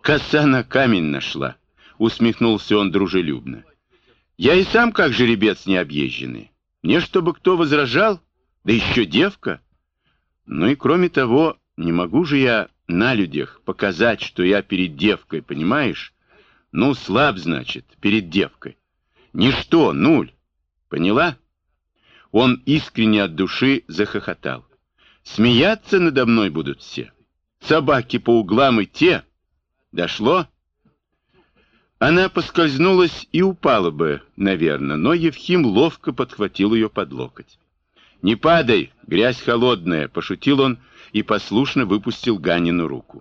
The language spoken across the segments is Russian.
коса на камень нашла, усмехнулся он дружелюбно. Я и сам как жеребец необъезженный. Мне чтобы кто возражал, да еще девка. Ну и кроме того, не могу же я на людях показать, что я перед девкой, понимаешь? Ну, слаб, значит, перед девкой. Ничто, нуль. Поняла? Он искренне от души захохотал. Смеяться надо мной будут все. Собаки по углам и те. Дошло? Она поскользнулась и упала бы, наверное, но Евхим ловко подхватил ее под локоть. «Не падай, грязь холодная», — пошутил он и послушно выпустил Ганину руку.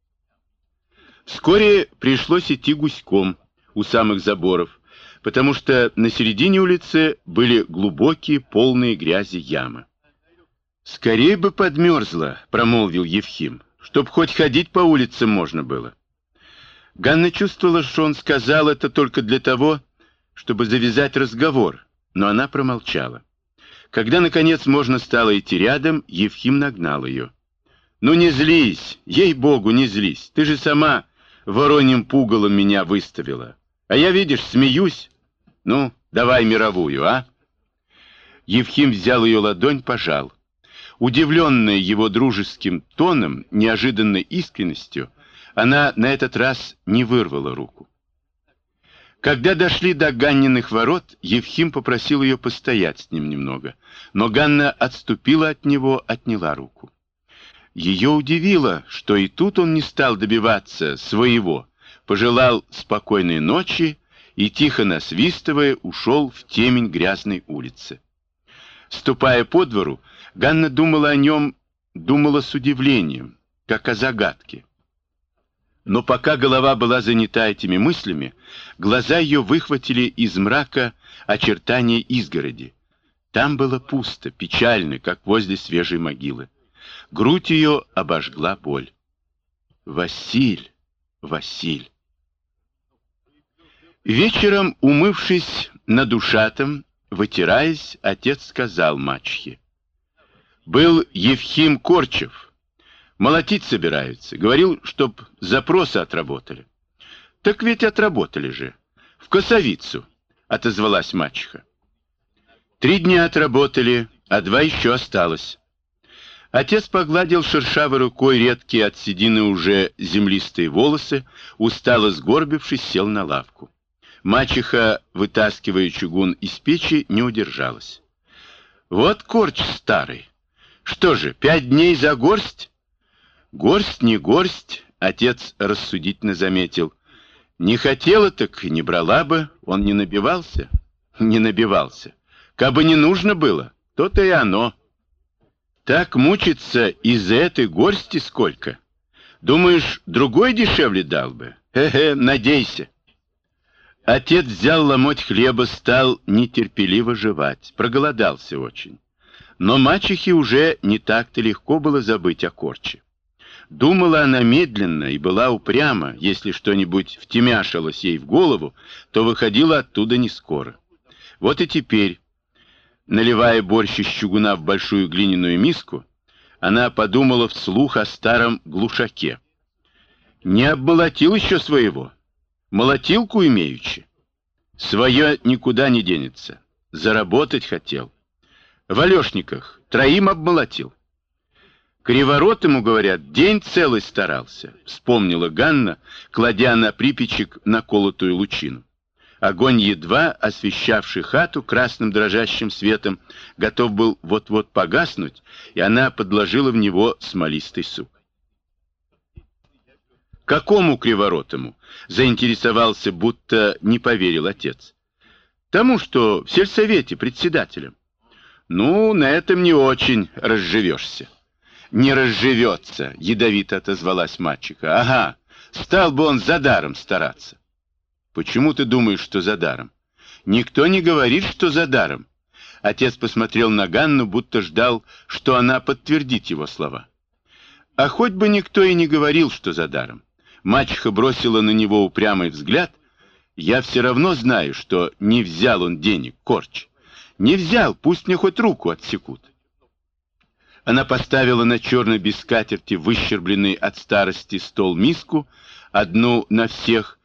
Вскоре пришлось идти гуськом у самых заборов, потому что на середине улицы были глубокие, полные грязи ямы. «Скорей бы подмерзла», — промолвил Евхим, — «чтоб хоть ходить по улицам можно было». Ганна чувствовала, что он сказал это только для того, чтобы завязать разговор, но она промолчала. Когда, наконец, можно стало идти рядом, Евхим нагнал ее. «Ну не злись, ей-богу, не злись, ты же сама вороньим пугалом меня выставила. А я, видишь, смеюсь. Ну, давай мировую, а?» Евхим взял ее ладонь, пожал. Удивленная его дружеским тоном, неожиданной искренностью, она на этот раз не вырвала руку. Когда дошли до Ганниных ворот, Евхим попросил ее постоять с ним немного, но Ганна отступила от него, отняла руку. Ее удивило, что и тут он не стал добиваться своего, пожелал спокойной ночи и, тихо насвистывая, ушел в темень грязной улицы. Ступая по двору, Ганна думала о нем, думала с удивлением, как о загадке. Но пока голова была занята этими мыслями, глаза ее выхватили из мрака очертания изгороди. Там было пусто, печально, как возле свежей могилы. Грудь ее обожгла боль. «Василь! Василь!» Вечером, умывшись над ушатом, вытираясь, отец сказал мачехе: «Был Евхим Корчев. Молотить собираются. Говорил, чтоб запросы отработали». «Так ведь отработали же. В Косовицу», — отозвалась мачеха. 3 дня отработали, а 2 еще осталось. Отец погладил шершавой рукой редкие от седины уже землистые волосы, устало сгорбившись, сел на лавку. Мачеха, вытаскивая чугун из печи, не удержалась. «Вот корч старый. Что же, 5 дней за горсть?» «Горсть не горсть», — отец рассудительно заметил. «Не хотела, так не брала бы, он не набивался». «Не набивался. Кабы не нужно было, то-то и оно. Так мучиться из-за этой горсти сколько? Думаешь, другой дешевле дал бы? Хе-хе, надейся». Отец взял ломоть хлеба, стал нетерпеливо жевать, проголодался очень. Но мачехе уже не так-то легко было забыть о корче. Думала она медленно и была упряма. Если что-нибудь втемяшилось ей в голову, то выходила оттуда не скоро. Вот и теперь, наливая борщ из чугуна в большую глиняную миску, она подумала вслух о старом глушаке. Не обмолотил еще своего, молотилку имеючи. Свое никуда не денется, заработать хотел. В Алешниках 3 обмолотил. Криворот ему, говорят, день целый старался, вспомнила Ганна, кладя на припечек наколотую лучину. Огонь, едва освещавший хату красным дрожащим светом, готов был вот-вот погаснуть, и она подложила в него смолистый сук. «Какому Криворотому?» — заинтересовался, будто не поверил отец. «Тому, что в сельсовете председателем». «Ну, на этом не очень разживешься». «Не разживется», — ядовито отозвалась мачеха. «Ага, стал бы он за даром стараться». «Почему ты думаешь, что за даром?» «Никто не говорит, что за даром». Отец посмотрел на Ганну, будто ждал, что она подтвердит его слова. «А хоть бы никто и не говорил, что за даром». Мачеха бросила на него упрямый взгляд. «Я все равно знаю, что не взял он денег, корч. Не взял, пусть мне хоть руку отсекут». Она поставила на черной без скатерти выщербленный от старости стол миску, одну на всех,